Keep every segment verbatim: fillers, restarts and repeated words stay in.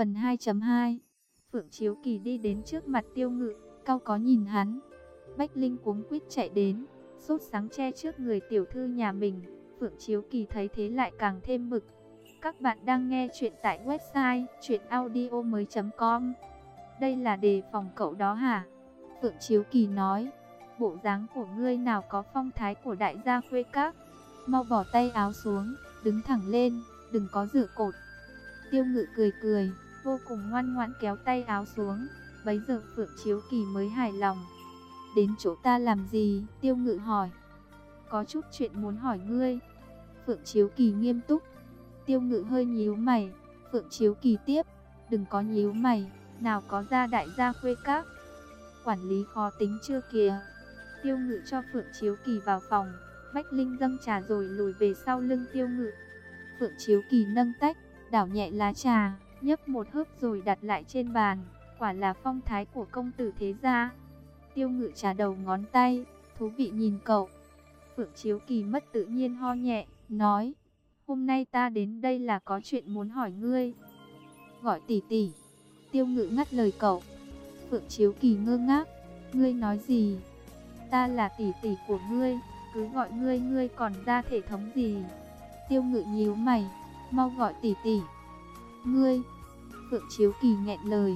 Phần hai chấm hai. Phượng Chiếu Kỳ đi đến trước mặt Tiêu Ngự, cau có nhìn hắn. Bách Linh cuống quýt chạy đến, sốt sáng che trước người tiểu thư nhà mình. Phượng Chiếu Kỳ thấy thế lại càng thêm bực. Các bạn đang nghe chuyện tại website truyện audio mới chấm com. Đây là đề phòng cậu đó hả? Phượng Chiếu Kỳ nói, bộ dáng của ngươi nào có phong thái của đại gia khuê các. Mau bỏ tay áo xuống, đứng thẳng lên, đừng có dựa cột. Tiêu Ngự cười cười, vô cùng ngoan ngoãn kéo tay áo xuống. Bấy giờ Phượng Chiếu Kỳ mới hài lòng. Đến chỗ ta làm gì? Tiêu Ngự hỏi. Có chút chuyện muốn hỏi ngươi. Phượng Chiếu Kỳ nghiêm túc. Tiêu Ngự hơi nhíu mày. Phượng Chiếu Kỳ tiếp, đừng có nhíu mày, nào có ra đại gia khuê các. Quản lý khó tính chưa kìa. Tiêu Ngự cho Phượng Chiếu Kỳ vào phòng. Bách Linh dâng trà rồi lùi về sau lưng Tiêu Ngự. Phượng Chiếu Kỳ nâng tách, đảo nhẹ lá trà, nhấp một hớp rồi đặt lại trên bàn. Quả là phong thái của công tử thế gia. Tiêu Ngự trà đầu ngón tay, thú vị nhìn cậu. Phượng Chiếu Kỳ mất tự nhiên ho nhẹ, nói, hôm nay ta đến đây là có chuyện muốn hỏi ngươi. Gọi tỷ tỷ. Tiêu Ngự ngắt lời cậu. Phượng Chiếu Kỳ ngơ ngác, ngươi nói gì? Ta là tỷ tỷ của ngươi, cứ gọi ngươi ngươi còn ra thể thống gì? Tiêu Ngự nhíu mày, mau gọi tỷ tỷ. Ngươi. Phượng Chiếu Kỳ nghẹn lời,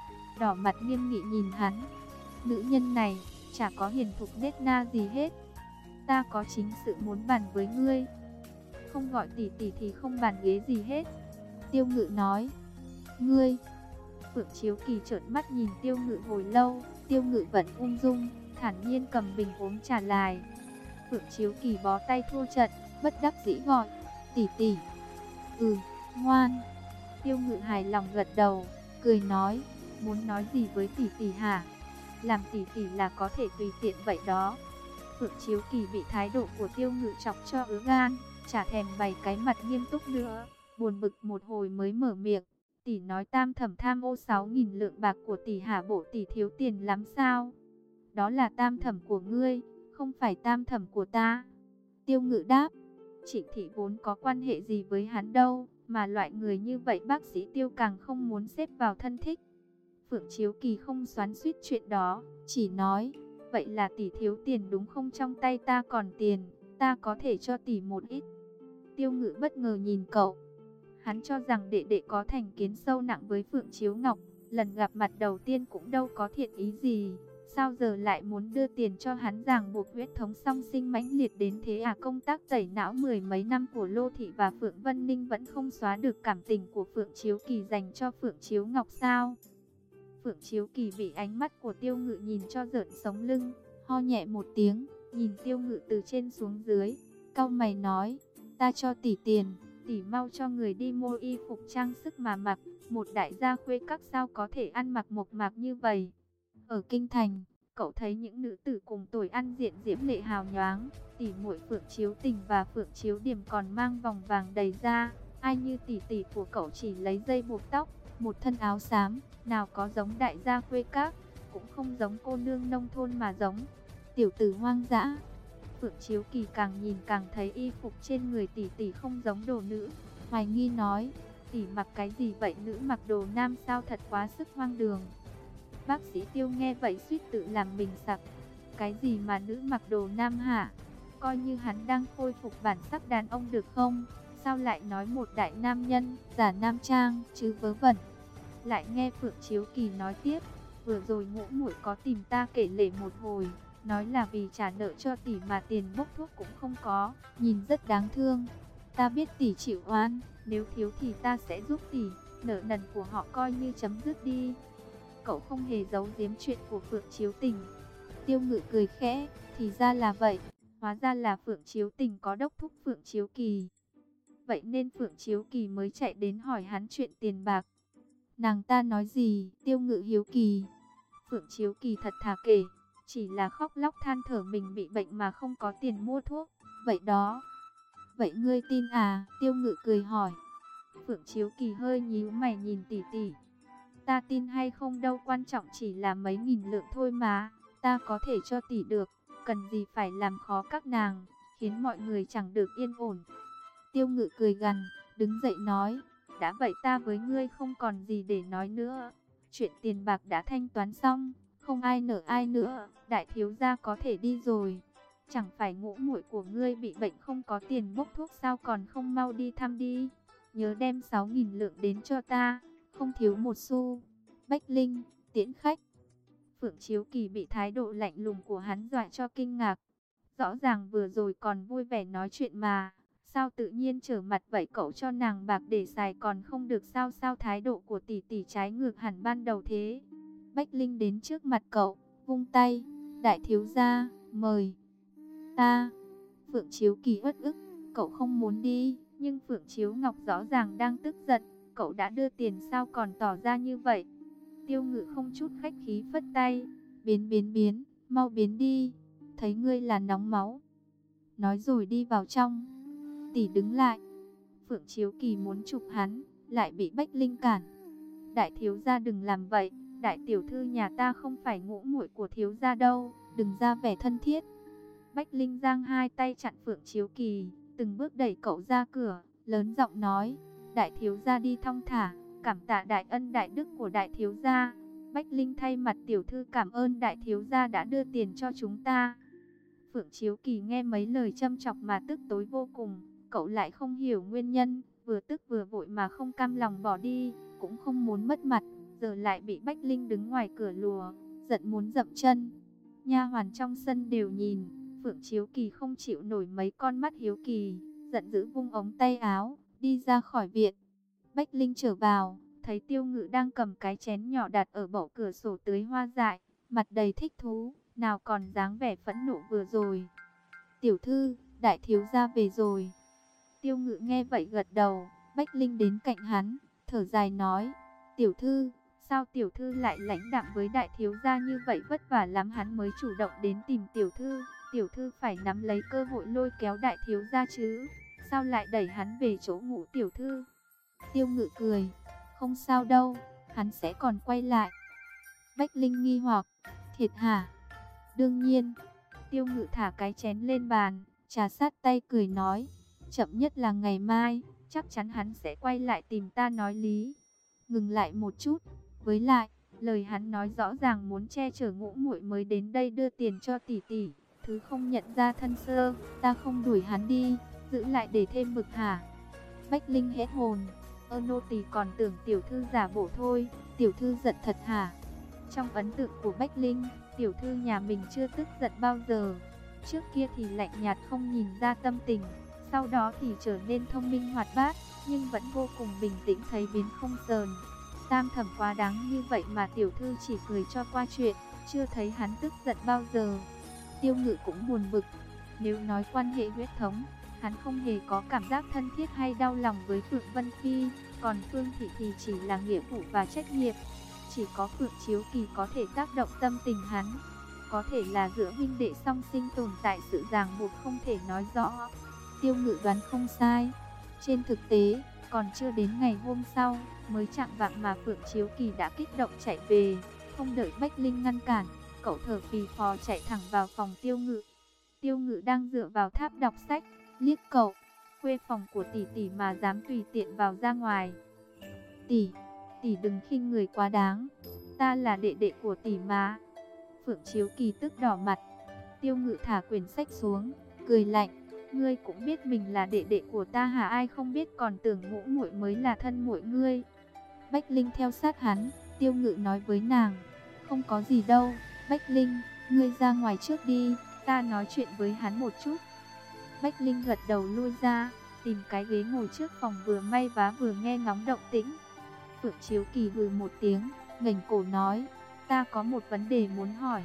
đỏ mặt nghiêm nghị nhìn hắn. Nữ nhân này chả có hiền thục nết na gì hết. Ta có chính sự muốn bàn với ngươi. Không gọi tỷ tỷ thì không bàn ghế gì hết. Tiêu Ngự nói. Ngươi. Phượng Chiếu Kỳ trợn mắt nhìn Tiêu Ngự hồi lâu. Tiêu Ngự vẫn ung dung, thản nhiên cầm bình uống trà lại. Phượng Chiếu Kỳ bó tay thua trận, bất đắc dĩ gọi, tỷ tỷ. Ừ, ngoan. Tiêu Ngự hài lòng gật đầu, cười nói, muốn nói gì với tỷ tỷ hả? Làm tỷ tỷ là có thể tùy tiện vậy đó. Phượng Chiếu Kỳ bị thái độ của Tiêu Ngự chọc cho ứa gan, chả thèm bày cái mặt nghiêm túc nữa, buồn bực một hồi mới mở miệng. Tỷ nói Tam Thẩm tham ô sáu nghìn lượng bạc của tỷ hả? Bộ tỷ thiếu tiền lắm sao? Đó là Tam Thẩm của ngươi, không phải Tam Thẩm của ta. Tiêu Ngự đáp, Trịnh thị vốn có quan hệ gì với hắn đâu, mà loại người như vậy bác sĩ Tiêu càng không muốn xếp vào thân thích. Phượng Chiếu Kỳ không xoắn xuýt chuyện đó, chỉ nói, vậy là tỷ thiếu tiền đúng không? Trong tay ta còn tiền, ta có thể cho tỷ một ít. Tiêu Ngự bất ngờ nhìn cậu. Hắn cho rằng đệ đệ có thành kiến sâu nặng với Phượng Chiếu Ngọc, lần gặp mặt đầu tiên cũng đâu có thiện ý gì, sao giờ lại muốn đưa tiền cho hắn, ràng buộc huyết thống song sinh mãnh liệt đến thế à? Công tác tẩy não mười mấy năm của Lô Thị và Phượng Vân Ninh vẫn không xóa được cảm tình của Phượng Chiếu Kỳ dành cho Phượng Chiếu Ngọc sao? Phượng Chiếu Kỳ bị ánh mắt của Tiêu Ngự nhìn cho rợn sống lưng, ho nhẹ một tiếng, nhìn Tiêu Ngự từ trên xuống dưới, cau mày nói, ta cho tỷ tiền, tỷ mau cho người đi mua y phục trang sức mà mặc, một đại gia khuê các sao có thể ăn mặc mộc mạc như vậy. Ở kinh thành, cậu thấy những nữ tử cùng tuổi ăn diện diễm lệ hào nhoáng, tỷ muội Phượng Chiếu Tình và Phượng Chiếu Điểm còn mang vòng vàng đầy da, ai như tỷ tỷ của cậu chỉ lấy dây buộc tóc, một thân áo xám, nào có giống đại gia khuê các, cũng không giống cô nương nông thôn mà giống tiểu tử hoang dã. Phượng Chiếu Kỳ càng nhìn càng thấy y phục trên người tỷ tỷ không giống đồ nữ, hoài nghi nói, tỷ mặc cái gì vậy? Nữ mặc đồ nam sao? Thật quá sức hoang đường. Bác sĩ Tiêu nghe vậy suýt tự làm mình sặc. Cái gì mà nữ mặc đồ nam hả? Coi như hắn đang khôi phục bản sắc đàn ông được không? Sao lại nói một đại nam nhân, giả nam trang, chứ vớ vẩn. Lại nghe Phượng Chiếu Kỳ nói tiếp, vừa rồi Ngũ muội có tìm ta kể lể một hồi, nói là vì trả nợ cho tỷ mà tiền bốc thuốc cũng không có, nhìn rất đáng thương. Ta biết tỷ chịu oan, nếu thiếu thì ta sẽ giúp tỷ, nợ nần của họ coi như chấm dứt đi. Cậu không hề giấu giếm chuyện của Phượng Chiếu Tình. Tiêu Ngự cười khẽ, thì ra là vậy, hóa ra là Phượng Chiếu Tình có đốc thúc Phượng Chiếu Kỳ. Vậy nên Phượng Chiếu Kỳ mới chạy đến hỏi hắn chuyện tiền bạc. Nàng ta nói gì? Tiêu Ngự hiếu kỳ. Phượng Chiếu Kỳ thật thà kể, chỉ là khóc lóc than thở mình bị bệnh mà không có tiền mua thuốc, vậy đó. Vậy ngươi tin à? Tiêu Ngự cười hỏi. Phượng Chiếu Kỳ hơi nhíu mày nhìn tỷ tỷ. Ta tin hay không đâu, quan trọng chỉ là mấy nghìn lượng thôi mà, ta có thể cho tỷ được, cần gì phải làm khó các nàng, khiến mọi người chẳng được yên ổn. Tiêu Ngự cười gằn, đứng dậy nói, Đã vậy ta với ngươi không còn gì để nói nữa. Chuyện tiền bạc đã thanh toán xong, không ai nợ ai nữa, đại thiếu gia có thể đi rồi. Chẳng phải ngũ muội của ngươi bị bệnh không có tiền bốc thuốc sao, còn không mau đi thăm đi. Nhớ đem sáu nghìn lượng đến cho ta, không thiếu một xu. Bách Linh, tiễn khách. Phượng Chiếu Kỳ bị thái độ lạnh lùng của hắn dọa cho kinh ngạc. Rõ ràng vừa rồi còn vui vẻ nói chuyện mà, sao tự nhiên trở mặt vậy? Cậu cho nàng bạc để xài còn không được sao? Sao thái độ của tỷ tỷ trái ngược hẳn ban đầu thế? Bách Linh đến trước mặt cậu, vung tay, đại thiếu gia, mời. Ta, Phượng Chiếu Kỳ uất ức, cậu không muốn đi, nhưng Phượng Chiếu Ngọc rõ ràng đang tức giận, cậu đã đưa tiền sao còn tỏ ra như vậy? Tiêu Ngự không chút khách khí phất tay, biến biến biến, mau biến đi, thấy ngươi là nóng máu. Nói rồi đi vào trong. Tỷ đứng lại. Phượng Chiếu Kỳ muốn chụp hắn, lại bị Bách Linh cản. Đại thiếu gia đừng làm vậy, đại tiểu thư nhà ta không phải ngũ muội của thiếu gia đâu, đừng ra vẻ thân thiết. Bách Linh giang hai tay chặn Phượng Chiếu Kỳ, từng bước đẩy cậu ra cửa, lớn giọng nói, đại thiếu gia đi thong thả, cảm tạ đại ân đại đức của đại thiếu gia. Bách Linh thay mặt tiểu thư cảm ơn đại thiếu gia đã đưa tiền cho chúng ta. Phượng Chiếu Kỳ nghe mấy lời châm chọc mà tức tối vô cùng, cậu lại không hiểu nguyên nhân, vừa tức vừa vội mà không cam lòng bỏ đi, cũng không muốn mất mặt, giờ lại bị Bách Linh đứng ngoài cửa lùa, giận muốn dậm chân. Nha hoàn trong sân đều nhìn, Phượng Chiếu Kỳ không chịu nổi mấy con mắt hiếu kỳ, giận dữ vung ống tay áo, đi ra khỏi viện. Bách Linh trở vào, thấy Tiêu Ngự đang cầm cái chén nhỏ đặt ở bậu cửa sổ tưới hoa dại, mặt đầy thích thú, nào còn dáng vẻ phẫn nộ vừa rồi. Tiểu thư, đại thiếu gia về rồi. Tiêu Ngự nghe vậy gật đầu. Bách Linh đến cạnh hắn, thở dài nói, tiểu thư, sao tiểu thư lại lãnh đạm với đại thiếu gia như vậy? Vất vả lắm hắn mới chủ động đến tìm tiểu thư, tiểu thư phải nắm lấy cơ hội lôi kéo đại thiếu gia chứ, sao lại đẩy hắn về chỗ ngủ tiểu thư? Tiêu Ngự cười, không sao đâu, hắn sẽ còn quay lại. Bách Linh nghi hoặc, thiệt hả? Đương nhiên. Tiêu Ngự thả cái chén lên bàn, trà sát tay cười nói, chậm nhất là ngày mai, chắc chắn hắn sẽ quay lại tìm ta nói lý. Ngừng lại một chút, với lại, lời hắn nói rõ ràng muốn che chở ngũ muội mới đến đây đưa tiền cho tỷ tỷ, thứ không nhận ra thân sơ, ta không đuổi hắn đi, giữ lại để thêm bực hả? Bách Linh hết hồn, ơ nô tỳ còn tưởng tiểu thư giả bộ thôi, tiểu thư giận thật hả? Trong ấn tượng của Bách Linh, tiểu thư nhà mình chưa tức giận bao giờ. Trước kia thì lạnh nhạt không nhìn ra tâm tình, sau đó thì trở nên thông minh hoạt bát, nhưng vẫn vô cùng bình tĩnh thấy biến không sờn. Tam thẩm quá đáng như vậy mà tiểu thư chỉ cười cho qua chuyện, chưa thấy hắn tức giận bao giờ. Tiêu Ngự cũng buồn bực, nếu nói quan hệ huyết thống, hắn không hề có cảm giác thân thiết hay đau lòng với Phượng Vân Phi, còn Phương Thị thì chỉ là nghĩa vụ và trách nhiệm. Chỉ có Phượng Chiếu Kỳ có thể tác động tâm tình hắn. Có thể là giữa huynh đệ song sinh tồn tại sự ràng buộc không thể nói rõ. Tiêu Ngự đoán không sai. Trên thực tế, còn chưa đến ngày hôm sau, mới chạng vạng mà Phượng Chiếu Kỳ đã kích động chạy về. Không đợi Bách Linh ngăn cản, cậu thở phì phò chạy thẳng vào phòng Tiêu Ngự. Tiêu Ngự đang dựa vào tháp đọc sách, liếc cậu, khuê phòng của tỷ tỷ mà dám tùy tiện vào ra ngoài. Tỷ, tỷ đừng khinh người quá đáng, ta là đệ đệ của tỷ mà. Phượng Chiếu Kỳ tức đỏ mặt. Tiêu Ngự thả quyển sách xuống, cười lạnh, ngươi cũng biết mình là đệ đệ của ta hả? Ai không biết còn tưởng ngũ muội mới là thân muội ngươi. Bách Linh theo sát hắn, Tiêu Ngự nói với nàng, không có gì đâu, Bách Linh, ngươi ra ngoài trước đi, ta nói chuyện với hắn một chút. Bách Linh gật đầu lui ra, tìm cái ghế ngồi trước phòng vừa may vá vừa nghe ngóng động tĩnh. Phượng Chiếu Kỳ hừ một tiếng, ngẩng cổ nói, ta có một vấn đề muốn hỏi.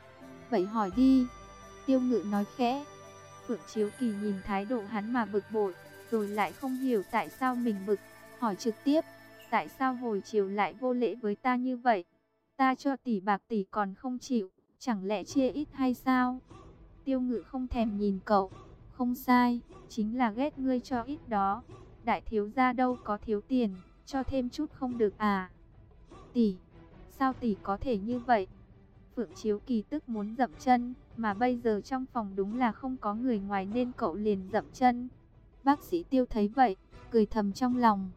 Vậy hỏi đi. Tiêu Ngự nói khẽ. Phượng Chiếu Kỳ nhìn thái độ hắn mà bực bội, rồi lại không hiểu tại sao mình bực, hỏi trực tiếp, tại sao hồi chiều lại vô lễ với ta như vậy? Ta cho tỷ bạc tỷ còn không chịu, chẳng lẽ chia ít hay sao? Tiêu Ngự không thèm nhìn cậu, không sai, chính là ghét ngươi cho ít đó. Đại thiếu gia đâu có thiếu tiền, cho thêm chút không được à? Tỷ, sao tỷ có thể như vậy? Phượng Chiếu Kỳ tức muốn dậm chân, mà bây giờ trong phòng đúng là không có người ngoài nên cậu liền dậm chân. Bác sĩ Tiêu thấy vậy, cười thầm trong lòng.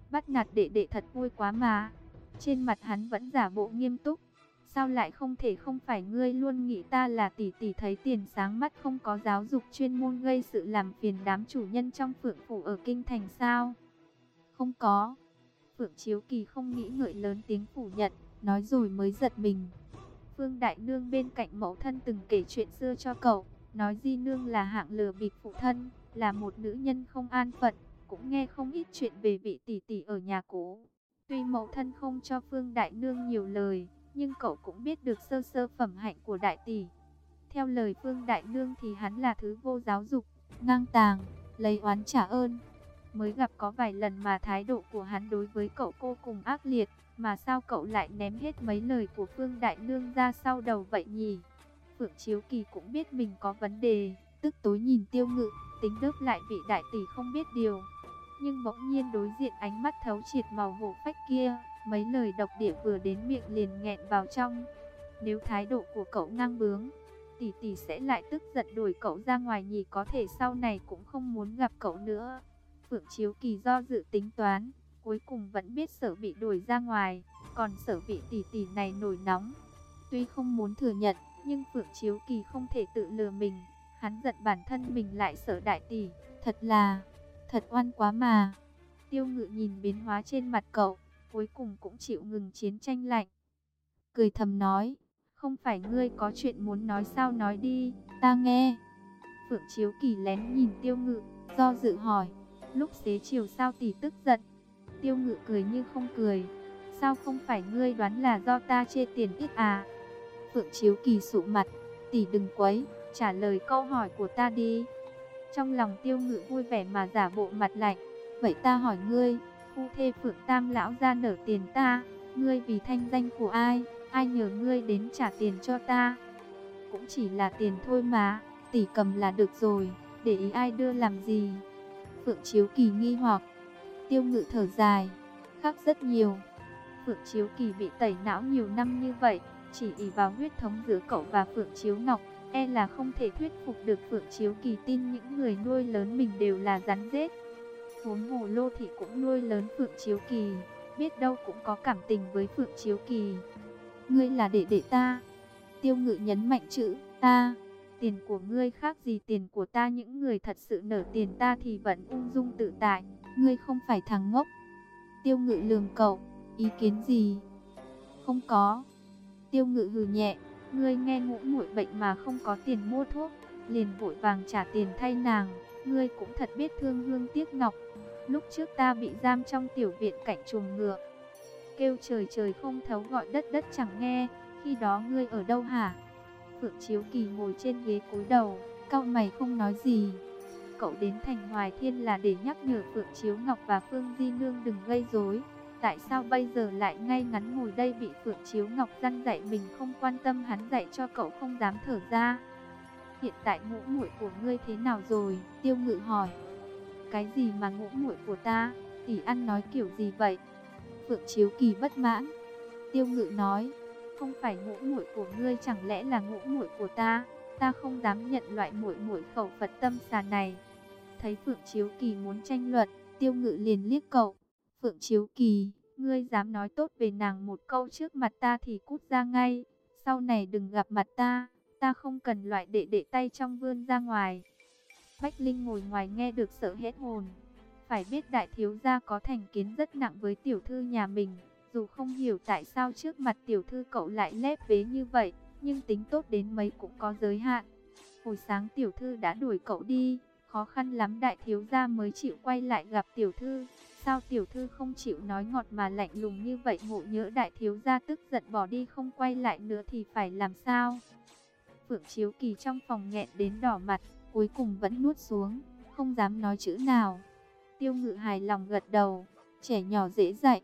Bắt nạt đệ đệ thật vui quá mà. Trên mặt hắn vẫn giả bộ nghiêm túc. Sao lại không thể, không phải ngươi luôn nghĩ ta là tỷ tỷ thấy tiền sáng mắt, không có giáo dục chuyên môn, gây sự làm phiền đám chủ nhân trong Phượng phủ ở kinh thành sao? Không có. Phượng Chiếu Kỳ không nghĩ ngợi lớn tiếng phủ nhận, nói rồi mới giật mình. Phương Đại Nương bên cạnh mẫu thân từng kể chuyện xưa cho cậu, nói Di Nương là hạng lừa bịp phụ thân, là một nữ nhân không an phận, cũng nghe không ít chuyện về vị tỷ tỷ ở nhà cũ. Tuy mẫu thân không cho Phương Đại Nương nhiều lời, nhưng cậu cũng biết được sơ sơ phẩm hạnh của đại tỷ. Theo lời Phương Đại Nương thì hắn là thứ vô giáo dục, ngang tàng, lấy oán trả ơn. Mới gặp có vài lần mà thái độ của hắn đối với cậu vô cùng ác liệt, mà sao cậu lại ném hết mấy lời của Phương Đại Nương ra sau đầu vậy nhỉ? Phượng Chiếu Kỳ cũng biết mình có vấn đề, tức tối nhìn Tiêu Ngự, tính đớp lại vị đại tỷ không biết điều. Nhưng bỗng nhiên đối diện ánh mắt thấu triệt màu hổ phách kia, mấy lời độc địa vừa đến miệng liền nghẹn vào trong. Nếu thái độ của cậu ngang bướng, tỷ tỷ sẽ lại tức giận đuổi cậu ra ngoài nhỉ, có thể sau này cũng không muốn gặp cậu nữa. Phượng Chiếu Kỳ do dự tính toán, cuối cùng vẫn biết sợ bị đuổi ra ngoài, còn sợ vị tỷ tỷ này nổi nóng. Tuy không muốn thừa nhận, nhưng Phượng Chiếu Kỳ không thể tự lừa mình, hắn giận bản thân mình lại sợ đại tỷ, thật là, thật oan quá mà. Tiêu Ngự nhìn biến hóa trên mặt cậu, cuối cùng cũng chịu ngừng chiến tranh lạnh. Cười thầm nói, không phải ngươi có chuyện muốn nói sao, nói đi, ta nghe. Phượng Chiếu Kỳ lén nhìn Tiêu Ngự, do dự hỏi, lúc xế chiều sao tỷ tức giận? Tiêu Ngự cười như không cười, sao không phải ngươi đoán là do ta chê tiền ít à? Phượng Chiếu Kỳ sụ mặt, tỷ đừng quấy, trả lời câu hỏi của ta đi. Trong lòng Tiêu Ngự vui vẻ mà giả bộ mặt lạnh, vậy ta hỏi ngươi, phu thê Phượng Tam lão ra nở tiền ta, ngươi vì thanh danh của ai, ai nhờ ngươi đến trả tiền cho ta? Cũng chỉ là tiền thôi mà, tỷ cầm là được rồi, để ý ai đưa làm gì? Phượng Chiếu Kỳ nghi hoặc. Tiêu Ngự thở dài, khác rất nhiều. Phượng Chiếu Kỳ bị tẩy não nhiều năm như vậy, chỉ ỷ vào huyết thống giữa cậu và Phượng Chiếu Ngọc, e là không thể thuyết phục được Phượng Chiếu Kỳ tin những người nuôi lớn mình đều là rắn rết. Huống hồ Lô Thị cũng nuôi lớn Phượng Chiếu Kỳ, biết đâu cũng có cảm tình với Phượng Chiếu Kỳ. Ngươi là đệ đệ ta. Tiêu Ngự nhấn mạnh chữ ta. Tiền của ngươi khác gì tiền của ta, những người thật sự nở tiền ta thì vẫn ung dung tự tại, ngươi không phải thằng ngốc. Tiêu Ngự lườm cậu, ý kiến gì? Không có. Tiêu Ngự hừ nhẹ, ngươi nghe Ngũ muội bệnh mà không có tiền mua thuốc, liền vội vàng trả tiền thay nàng, ngươi cũng thật biết thương hương tiếc ngọc. Lúc trước ta bị giam trong tiểu viện cạnh chuồng ngựa, kêu trời trời không thấu, gọi đất đất chẳng nghe, khi đó ngươi ở đâu hả? Phượng Chiếu Kỳ ngồi trên ghế cúi đầu, cau mày không nói gì. Cậu đến thành Hoài Thiên là để nhắc nhở Phượng Chiếu Ngọc và Phương Di Nương đừng gây rối. Tại sao bây giờ lại ngay ngắn ngồi đây bị Phượng Chiếu Ngọc răn dạy mình không quan tâm hắn dạy cho cậu không dám thở ra? Hiện tại Ngũ muội của ngươi thế nào rồi? Tiêu Ngự hỏi. Cái gì mà ngũ muội của ta? Tỷ ăn nói kiểu gì vậy? Phượng Chiếu Kỳ bất mãn. Tiêu Ngự nói, không phải ngũ muội của ngươi chẳng lẽ là ngũ muội của ta? Ta không dám nhận loại muội muội khẩu Phật tâm xà này. Thấy Phượng Chiếu Kỳ muốn tranh luận, Tiêu Ngự liền liếc cậu. Phượng Chiếu Kỳ, ngươi dám nói tốt về nàng một câu trước mặt ta thì cút ra ngay. Sau này đừng gặp mặt ta, ta không cần loại đệ đệ tay trong vươn ra ngoài. Bách Linh ngồi ngoài nghe được sợ hết hồn. Phải biết đại thiếu gia có thành kiến rất nặng với tiểu thư nhà mình. Dù không hiểu tại sao trước mặt tiểu thư cậu lại lép vế như vậy, nhưng tính tốt đến mấy cũng có giới hạn. Hồi sáng tiểu thư đã đuổi cậu đi, khó khăn lắm đại thiếu gia mới chịu quay lại gặp tiểu thư. Sao tiểu thư không chịu nói ngọt mà lạnh lùng như vậy? Ngộ nhỡ đại thiếu gia tức giận bỏ đi không quay lại nữa thì phải làm sao? Phượng Chiếu Kỳ trong phòng nghẹn đến đỏ mặt, cuối cùng vẫn nuốt xuống, không dám nói chữ nào. Tiêu Ngự hài lòng gật đầu, trẻ nhỏ dễ dạy.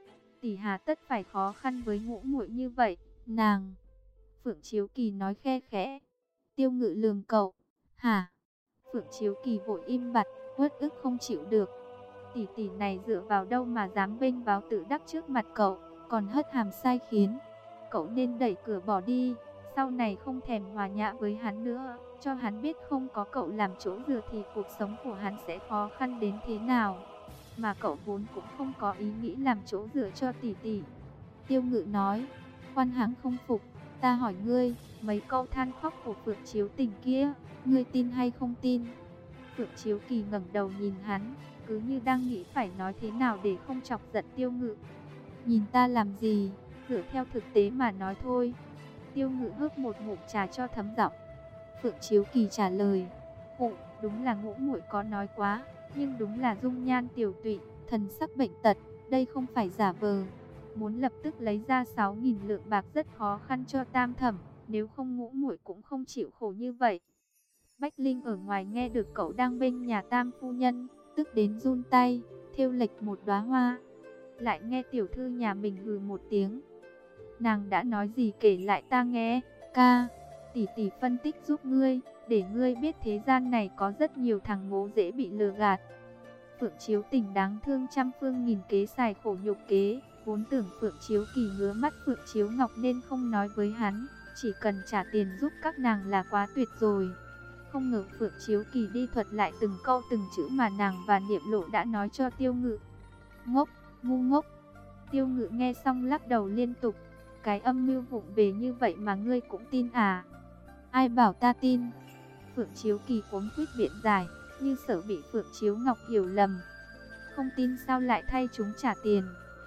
Tỷ hà tất phải khó khăn với ngũ muội như vậy, nàng. Phượng Chiếu Kỳ nói khe khẽ. Tiêu Ngự lườm cậu, hả? Phượng Chiếu Kỳ vội im bặt, uất ức không chịu được. Tỷ tỷ này dựa vào đâu mà dám vênh váo tự đắc trước mặt cậu, còn hất hàm sai khiến. Cậu nên đẩy cửa bỏ đi, sau này không thèm hòa nhã với hắn nữa, cho hắn biết không có cậu làm chỗ dựa thì cuộc sống của hắn sẽ khó khăn đến thế nào. mà cậu vốn cũng không có ý nghĩ làm chỗ dựa cho tỷ tỷ. Tiêu Ngự nói, Quan Hãng không phục, ta hỏi ngươi, mấy câu than khóc của Phượng Chiếu Tình kia, ngươi tin hay không tin? Phượng Chiếu Kỳ ngẩng đầu nhìn hắn, cứ như đang nghĩ phải nói thế nào để không chọc giận Tiêu Ngự. Nhìn ta làm gì, dựa theo thực tế mà nói thôi. Tiêu Ngự hớp một ngụm trà cho thấm giọng. Phượng Chiếu Kỳ trả lời, Ồ, đúng là ngũ muội có nói quá, nhưng đúng là dung nhan tiểu tụy, thần sắc bệnh tật, đây không phải giả vờ. Muốn lập tức lấy ra sáu nghìn lượng bạc rất khó khăn cho Tam Thẩm, nếu không ngũ muội cũng không chịu khổ như vậy. Bách Linh ở ngoài nghe được cậu đang bênh nhà Tam phu nhân, tức đến run tay, thêu lệch một đóa hoa. Lại nghe tiểu thư nhà mình hừ một tiếng. Nàng đã nói gì kể lại ta nghe, ca. Tỷ tỷ phân tích giúp ngươi, để ngươi biết thế gian này có rất nhiều thằng ngố dễ bị lừa gạt. Phượng Chiếu Tình đáng thương trăm phương nghìn kế xài khổ nhục kế, vốn tưởng Phượng Chiếu Kỳ ngứa mắt Phượng Chiếu Ngọc nên không nói với hắn, chỉ cần trả tiền giúp các nàng là quá tuyệt rồi. Không ngờ Phượng Chiếu Kỳ đi thuật lại từng câu từng chữ mà nàng và Niệm Lộ đã nói cho Tiêu Ngự. Ngốc, ngu ngốc. Tiêu Ngự nghe xong lắc đầu liên tục. Cái âm mưu vụng về như vậy mà ngươi cũng tin à? Ai bảo ta tin? Phượng Chiếu Kỳ cuống quýt biện giải, như sợ bị Phượng Chiếu Ngọc hiểu lầm. Không tin sao lại thay chúng trả tiền?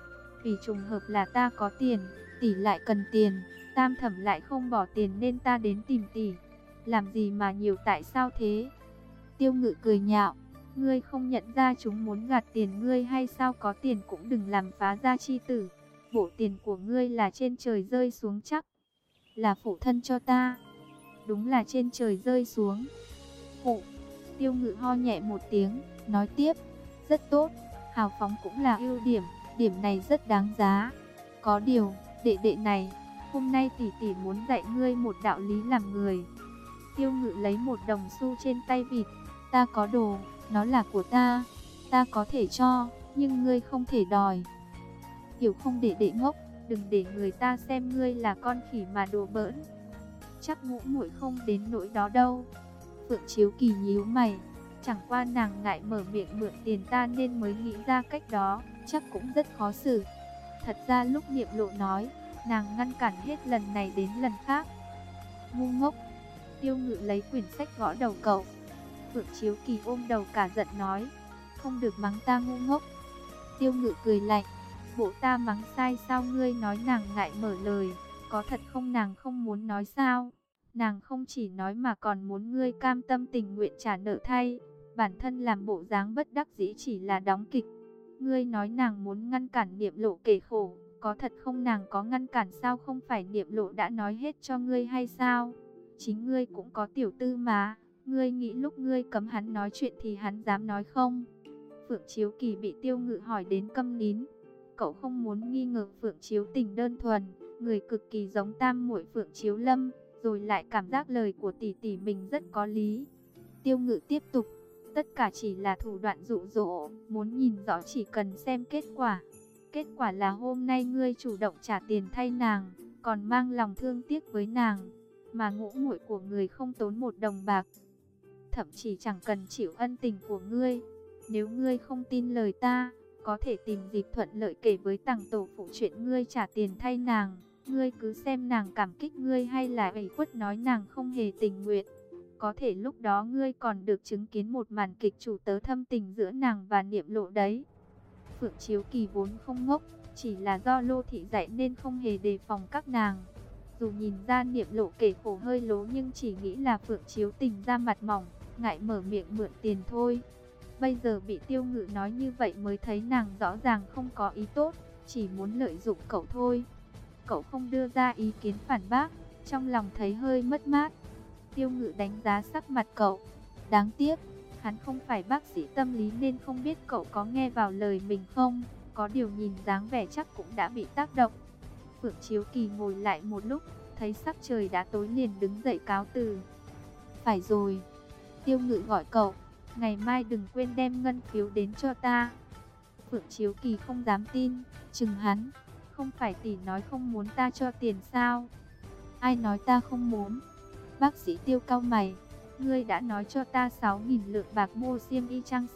Vì trùng hợp là ta có tiền, tỷ lại cần tiền, Tam Thẩm lại không bỏ tiền nên ta đến tìm tỷ. Làm gì mà nhiều tại sao thế? Tiêu Ngự cười nhạo, ngươi không nhận ra chúng muốn gạt tiền ngươi hay sao? Có tiền cũng đừng làm phá gia chi tử. Bộ tiền của ngươi là trên trời rơi xuống chắc. Là phụ thân cho ta. Đúng là trên trời rơi xuống. Phụ. Tiêu Ngự ho nhẹ một tiếng, nói tiếp, rất tốt, hào phóng cũng là ưu điểm, điểm này rất đáng giá. Có điều, đệ đệ này, hôm nay tỷ tỷ muốn dạy ngươi một đạo lý làm người. Tiêu Ngự lấy một đồng xu trên tay vịt, ta có đồ, nó là của ta, ta có thể cho, nhưng ngươi không thể đòi. Hiểu không đệ đệ ngốc, đừng để người ta xem ngươi là con khỉ mà đùa bỡn. Chắc ngũ muội không đến nỗi đó đâu. Phượng Chiếu Kỳ nhíu mày, chẳng qua nàng ngại mở miệng mượn tiền ta nên mới nghĩ ra cách đó, chắc cũng rất khó xử. Thật ra lúc Niệm Lộ nói, nàng ngăn cản hết lần này đến lần khác. Ngu ngốc. Tiêu Ngự lấy quyển sách gõ đầu cậu. Phượng Chiếu Kỳ ôm đầu cả giận nói, không được mắng ta ngu ngốc. Tiêu Ngự cười lạnh, bộ ta mắng sai sao? Ngươi nói nàng ngại mở lời, có thật không? Nàng không muốn nói sao? Nàng không chỉ nói mà còn muốn ngươi cam tâm tình nguyện trả nợ thay. Bản thân làm bộ dáng bất đắc dĩ chỉ là đóng kịch. Ngươi nói nàng muốn ngăn cản Niệm Lộ kể khổ, có thật không? Nàng có ngăn cản sao? Không phải Niệm Lộ đã nói hết cho ngươi hay sao? Chính ngươi cũng có tiểu tư mà. Ngươi nghĩ lúc ngươi cấm hắn nói chuyện thì hắn dám nói không? Phượng Chiếu Kỳ bị Tiêu Ngự hỏi đến câm nín. Cậu không muốn nghi ngờ Phượng Chiếu Tình đơn thuần, người cực kỳ giống tam muội Phượng Chiếu Lâm, rồi lại cảm giác lời của tỷ tỷ mình rất có lý. Tiêu Ngự tiếp tục, tất cả chỉ là thủ đoạn dụ dỗ, muốn nhìn rõ chỉ cần xem kết quả. Kết quả là hôm nay ngươi chủ động trả tiền thay nàng, còn mang lòng thương tiếc với nàng, mà ngũ muội của người không tốn một đồng bạc, thậm chí chẳng cần chịu ân tình của ngươi. Nếu ngươi không tin lời ta, có thể tìm dịp thuận lợi kể với Tằng tổ phụ chuyện ngươi trả tiền thay nàng. Ngươi cứ xem nàng cảm kích ngươi hay là ủy khuất nói nàng không hề tình nguyện. Có thể lúc đó ngươi còn được chứng kiến một màn kịch chủ tớ thâm tình giữa nàng và Niệm Lộ đấy. Phượng Chiếu Kỳ vốn không ngốc, chỉ là do Lô thị dạy nên không hề đề phòng các nàng. Dù nhìn ra Niệm Lộ kể khổ hơi lố nhưng chỉ nghĩ là Phượng Chiếu Tình ra mặt mỏng, ngại mở miệng mượn tiền thôi. Bây giờ bị Tiêu Ngự nói như vậy mới thấy nàng rõ ràng không có ý tốt, chỉ muốn lợi dụng cậu thôi. Cậu không đưa ra ý kiến phản bác, trong lòng thấy hơi mất mát. Tiêu Ngự đánh giá sắc mặt cậu. Đáng tiếc, hắn không phải bác sĩ tâm lý nên không biết cậu có nghe vào lời mình không. Có điều nhìn dáng vẻ chắc cũng đã bị tác động. Phượng Chiếu Kỳ ngồi lại một lúc, thấy sắc trời đã tối liền đứng dậy cáo từ. Phải rồi. Tiêu Ngự gọi cậu, ngày mai đừng quên đem ngân phiếu đến cho ta. Phượng Chiếu Kỳ không dám tin, chừng hắn. Không phải tỷ nói không muốn ta cho tiền sao? Ai nói ta không muốn? Bác sĩ Tiêu cau mày, ngươi đã nói cho ta sáu nghìn lượng bạc mua xiêm y trang sức,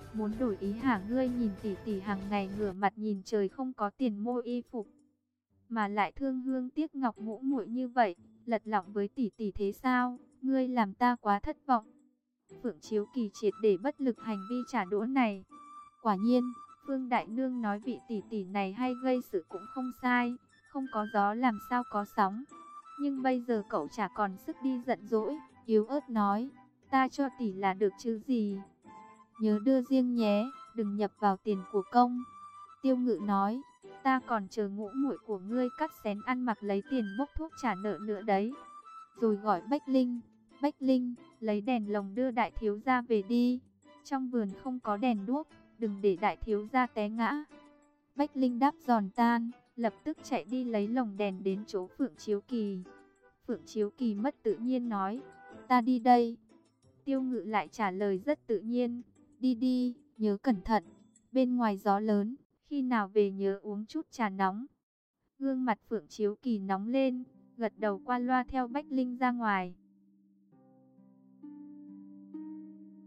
Muốn đổi ý hả? Ngươi nhìn tỷ tỷ hàng ngày ngửa mặt nhìn trời không có tiền mua y phục, mà lại thương hương tiếc ngọc ngũ muội như vậy, lật lọng với tỷ tỷ thế sao? Ngươi làm ta quá thất vọng. Phượng Chiếu Kỳ triệt để bất lực hành vi trả đũa này. Quả nhiên, Phương Đại Nương nói vị tỷ tỷ này hay gây sự cũng không sai, không có gió làm sao có sóng. Nhưng bây giờ cậu chả còn sức đi giận dỗi, yếu ớt nói, ta cho tỷ là được chứ gì. Nhớ đưa riêng nhé, đừng nhập vào tiền của công. Tiêu Ngự nói, ta còn chờ ngũ muội của ngươi cắt xén ăn mặc lấy tiền bốc thuốc trả nợ nữa đấy. Rồi gọi Bách Linh, Bách Linh, lấy đèn lồng đưa đại thiếu gia về đi. Trong vườn không có đèn đuốc, đừng để đại thiếu gia té ngã. Bách Linh đáp giòn tan, lập tức chạy đi lấy lồng đèn đến chỗ Phượng Chiếu Kỳ. Phượng Chiếu Kỳ mất tự nhiên nói, ta đi đây. Tiêu Ngự lại trả lời rất tự nhiên, đi đi, nhớ cẩn thận, bên ngoài gió lớn, khi nào về nhớ uống chút trà nóng. Gương mặt Phượng Chiếu Kỳ nóng lên, gật đầu qua loa theo Bách Linh ra ngoài.